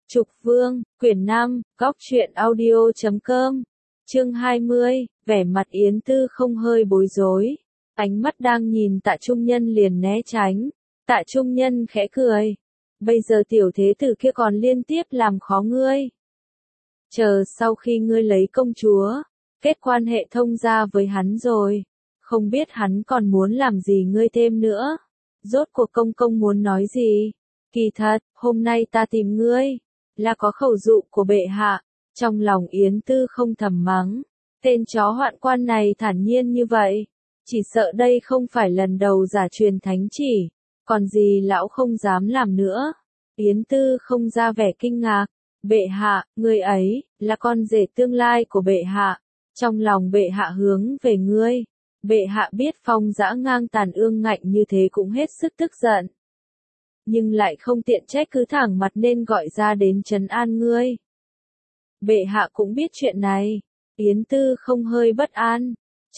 Trục Vương, quyển 5, góc truyện audio.com, chương 20, vẻ mặt Yến Tư không hơi bối rối, ánh mắt đang nhìn Tạ Trung Nhân liền né tránh, Tạ Trung Nhân khẽ cười, bây giờ tiểu thế tử kia còn liên tiếp làm khó ngươi. Chờ sau khi ngươi lấy công chúa, kết quan hệ thông gia với hắn rồi, không biết hắn còn muốn làm gì ngươi thêm nữa. Rốt cuộc công công muốn nói gì? Kỳ thật, hôm nay ta tìm ngươi, là có khẩu dụ của bệ hạ. Trong lòng Yến Tư không thầm mắng, tên chó hoạn quan này thản nhiên như vậy, chỉ sợ đây không phải lần đầu giả truyền thánh chỉ, còn gì lão không dám làm nữa. Yến Tư không ra vẻ kinh ngạc, bệ hạ, ngươi ấy, là con rể tương lai của bệ hạ, trong lòng bệ hạ hướng về ngươi. Bệ hạ biết Phong Dã ngang tàn ương ngạnh như thế cũng hết sức tức giận, nhưng lại không tiện trách cứ thẳng mặt nên gọi ra đến trấn an ngươi. Bệ hạ cũng biết chuyện này. Yến Tư không hơi bất an.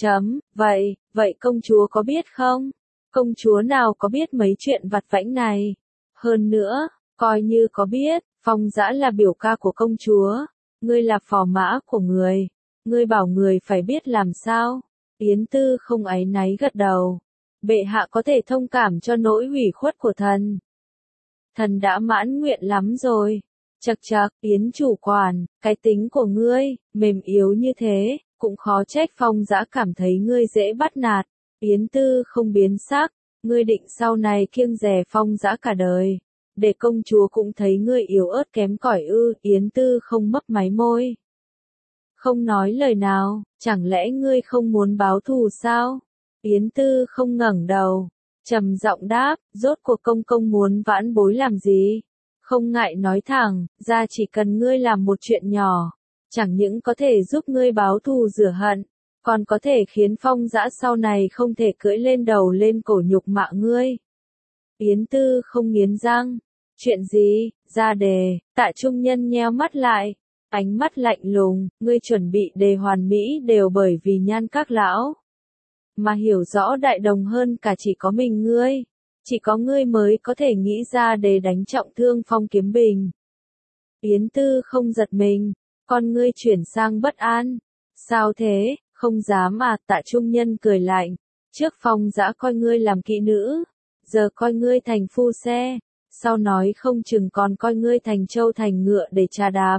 Vậy công chúa có biết không? Công chúa nào có biết mấy chuyện vặt vãnh này? Hơn nữa, coi như có biết, Phong Dã là biểu ca của công chúa, ngươi là phò mã của người, ngươi bảo người phải biết làm sao? Yến Tư không áy náy gật đầu. Bệ hạ có thể thông cảm cho nỗi ủy khuất của thần. Thần đã mãn nguyện lắm rồi. Chậc chậc, Yến chủ quản, cái tính của ngươi, mềm yếu như thế, cũng khó trách Phong Dã cảm thấy ngươi dễ bắt nạt. Yến Tư không biến sắc, ngươi định sau này kiêng dè Phong Dã cả đời, để công chúa cũng thấy ngươi yếu ớt kém cỏi ư? Yến Tư không mấp máy môi, không nói lời nào. Chẳng lẽ ngươi không muốn báo thù sao? Yến Tư không ngẩng đầu, trầm giọng đáp, rốt cuộc công công muốn vãn bối làm gì? Không ngại nói thẳng, ra chỉ cần ngươi làm một chuyện nhỏ, chẳng những có thể giúp ngươi báo thù rửa hận, còn có thể khiến Phong Dã sau này không thể cưỡi lên đầu lên cổ nhục mạ ngươi. Yến Tư không nghiến răng, chuyện gì? Ra đề. Tạ Trung Nhân nheo mắt lại, ánh mắt lạnh lùng, ngươi chuẩn bị đề hoàn mỹ đều bởi vì Nhan các lão. Mà hiểu rõ đại đồng hơn cả chỉ có mình ngươi. Chỉ có ngươi mới có thể nghĩ ra đề đánh trọng thương Phong Kiếm Bình. Yến Tư không giật mình, con ngươi chuyển sang bất an. Sao thế, không dám à? Tạ Trung Nhân cười lạnh, trước Phong Dã coi ngươi làm kỹ nữ, giờ coi ngươi thành phu xe, sau nói không chừng còn coi ngươi thành trâu thành ngựa để trà đạp.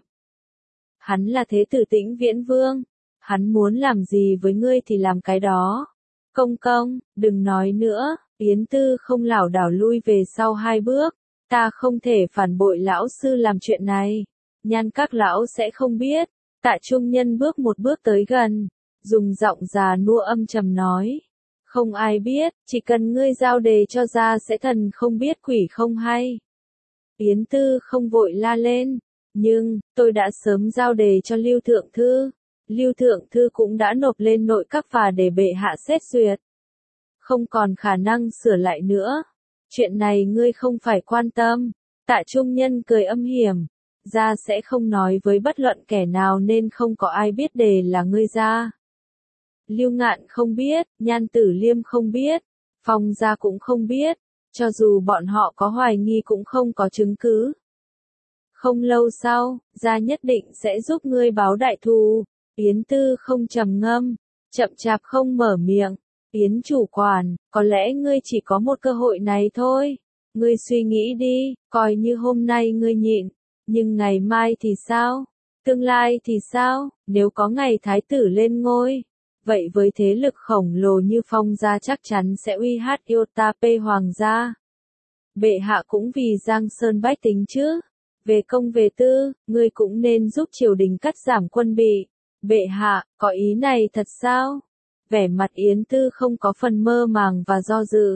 Hắn là thế tử Tĩnh Viễn Vương, hắn muốn làm gì với ngươi thì làm cái đó. Công công, đừng nói nữa. Yến Tư không lảo đảo lui về sau 2 bước, ta không thể phản bội lão sư làm chuyện này, Nhan các lão sẽ không biết. Tạ Trung Nhân bước một bước tới gần, dùng giọng già nua âm trầm nói, không ai biết, chỉ cần ngươi giao đề cho ra sẽ thần không biết quỷ không hay. Yến Tư không vội la lên, nhưng, tôi đã sớm giao đề cho Lưu Thượng Thư. Lưu Thượng Thư cũng đã nộp lên nội các và để bệ hạ xét duyệt. Không còn khả năng sửa lại nữa. Chuyện này ngươi không phải quan tâm. Tạ Trung Nhân cười âm hiểm. Ra sẽ không nói với bất luận kẻ nào nên không có ai biết đề là ngươi ra. Lưu Ngạn không biết, Nhan Tử Liêm không biết, Phong gia cũng không biết. Cho dù bọn họ có hoài nghi cũng không có chứng cứ. Không lâu sau, gia nhất định sẽ giúp ngươi báo đại thù. Yến Tư không trầm ngâm, chậm chạp không mở miệng. Yến chủ quản, có lẽ ngươi chỉ có một cơ hội này thôi. Ngươi suy nghĩ đi, coi như hôm nay ngươi nhịn, nhưng ngày mai thì sao? Tương lai thì sao? Nếu có ngày thái tử lên ngôi, vậy với thế lực khổng lồ như Phong gia chắc chắn sẽ uy hát Yotape hoàng gia. Bệ hạ cũng vì Giang Sơn bách tính chứ. Về công về tư, ngươi cũng nên giúp triều đình cắt giảm quân bị. Bệ hạ, có ý này thật sao? Vẻ mặt Yến Tư không có phần mơ màng và do dự.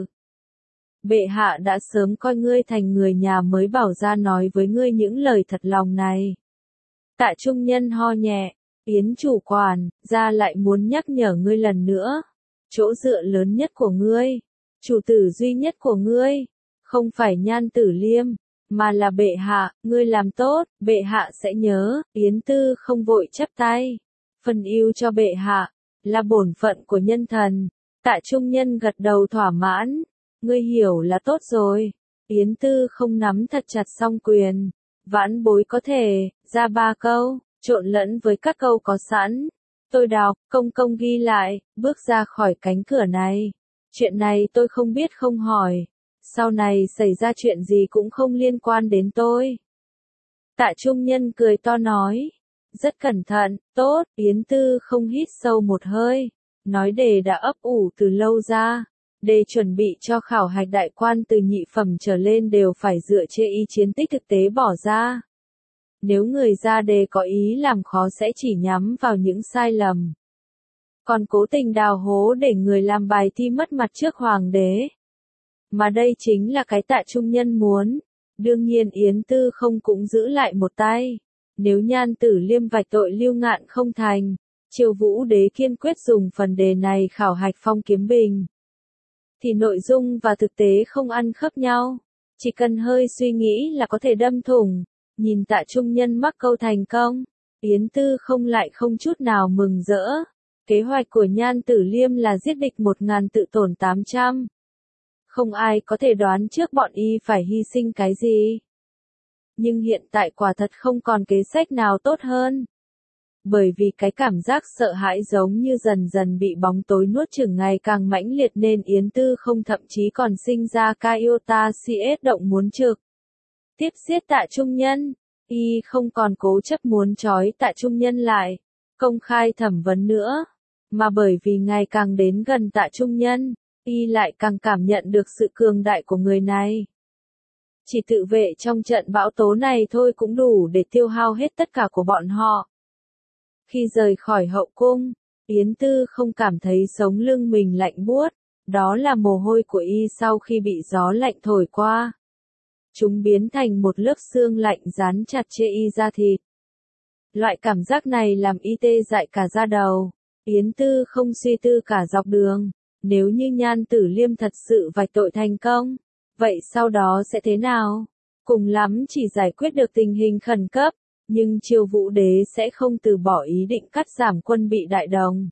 Bệ hạ đã sớm coi ngươi thành người nhà mới bảo ra nói với ngươi những lời thật lòng này. Tạ Trung Nhân ho nhẹ, Yến chủ quản, ra lại muốn nhắc nhở ngươi lần nữa. Chỗ dựa lớn nhất của ngươi, chủ tử duy nhất của ngươi, không phải Nhan Tử Liêm, mà là bệ hạ. Ngươi làm tốt, bệ hạ sẽ nhớ. Yến Tư không vội chắp tay, phần ưu cho bệ hạ là bổn phận của nhân thần. Tạ Trung Nhân gật đầu thỏa mãn, ngươi hiểu là tốt rồi. Yến Tư không nắm thật chặt song quyền, Vãn bối có thể, ra 3 câu, trộn lẫn với các câu có sẵn. Tôi đọc, công công ghi lại, bước ra khỏi cánh cửa này. Chuyện này tôi không biết không hỏi. Sau này xảy ra chuyện gì cũng không liên quan đến tôi. Tạ Trung Nhân cười to nói. Rất cẩn thận, tốt, Yến Tư không hít sâu một hơi. Nói đề đã ấp ủ từ lâu ra. Đề chuẩn bị cho khảo hạch đại quan từ nhị phẩm trở lên đều phải dựa trên ý chiến tích thực tế bỏ ra. Nếu người ra đề có ý làm khó sẽ chỉ nhắm vào những sai lầm. Còn cố tình đào hố để người làm bài thi mất mặt trước hoàng đế. Mà đây chính là cái Tạ Trung Nhân muốn. Đương nhiên Yến Tư không cũng giữ lại một tay. Nếu Nhan Tử Liêm vạch tội Lưu Ngạn không thành, Triều Vũ Đế kiên quyết dùng phần đề này khảo hạch Phong Kiếm Bình. Thì nội dung và thực tế không ăn khớp nhau. Chỉ cần hơi suy nghĩ là có thể đâm thủng. Nhìn Tạ Trung Nhân mắc câu thành công, Yến Tư không lại không chút nào mừng rỡ. Kế hoạch của Nhan Tử Liêm là giết địch 1000 tự tổn 800. Không ai có thể đoán trước bọn y phải hy sinh cái gì. Nhưng hiện tại quả thật không còn kế sách nào tốt hơn. Bởi vì cái cảm giác sợ hãi giống như dần dần bị bóng tối nuốt chửng ngày càng mãnh liệt nên Yến Tư không thậm chí còn sinh ra Iota CS động muốn trực tiếp giết Tạ Trung Nhân. Y không còn cố chấp muốn trói Tạ Trung Nhân lại, công khai thẩm vấn nữa. Mà bởi vì ngày càng đến gần Tạ Trung Nhân, Y lại càng cảm nhận được sự cường đại của người này. Chỉ tự vệ trong trận bão tố này thôi cũng đủ để tiêu hao hết tất cả của bọn họ. Khi rời khỏi hậu cung, Yến Tư không cảm thấy sống lưng mình lạnh buốt, đó là mồ hôi của Y sau khi bị gió lạnh thổi qua. Chúng biến thành một lớp xương lạnh dán chặt trên Y da thịt. Loại cảm giác này làm Y tê dại cả da đầu. Yến Tư không suy tư cả dọc đường. Nếu như Nhan Tử Liêm thật sự vạch tội thành công, vậy sau đó sẽ thế nào? Cùng lắm chỉ giải quyết được tình hình khẩn cấp, nhưng Triều Vũ Đế sẽ không từ bỏ ý định cắt giảm quân bị Đại Đồng.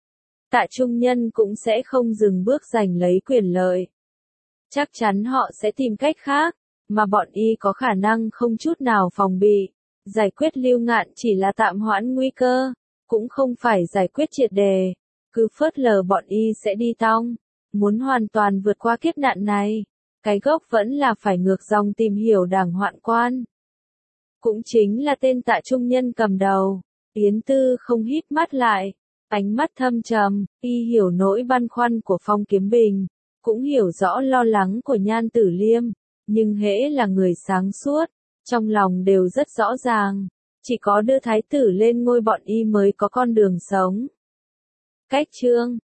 Tạ Trung Nhân cũng sẽ không dừng bước giành lấy quyền lợi. Chắc chắn họ sẽ tìm cách khác, mà bọn Y có khả năng không chút nào phòng bị. Giải quyết Lưu Ngạn chỉ là tạm hoãn nguy cơ, cũng không phải giải quyết triệt đề. Cứ phớt lờ bọn Y sẽ đi tong. Muốn hoàn toàn vượt qua kiếp nạn này, cái gốc vẫn là phải ngược dòng tìm hiểu Đảng Hoạn Quan. Cũng chính là tên Tạ Trung Nhân cầm đầu. Yến Tư không híp mắt lại, ánh mắt thâm trầm. Y hiểu nỗi băn khoăn của Phong Kiếm Bình, cũng hiểu rõ lo lắng của Nhan Tử Liêm, nhưng hễ là người sáng suốt, trong lòng đều rất rõ ràng, chỉ có đưa thái tử lên ngôi bọn Y mới có con đường sống. Cách chương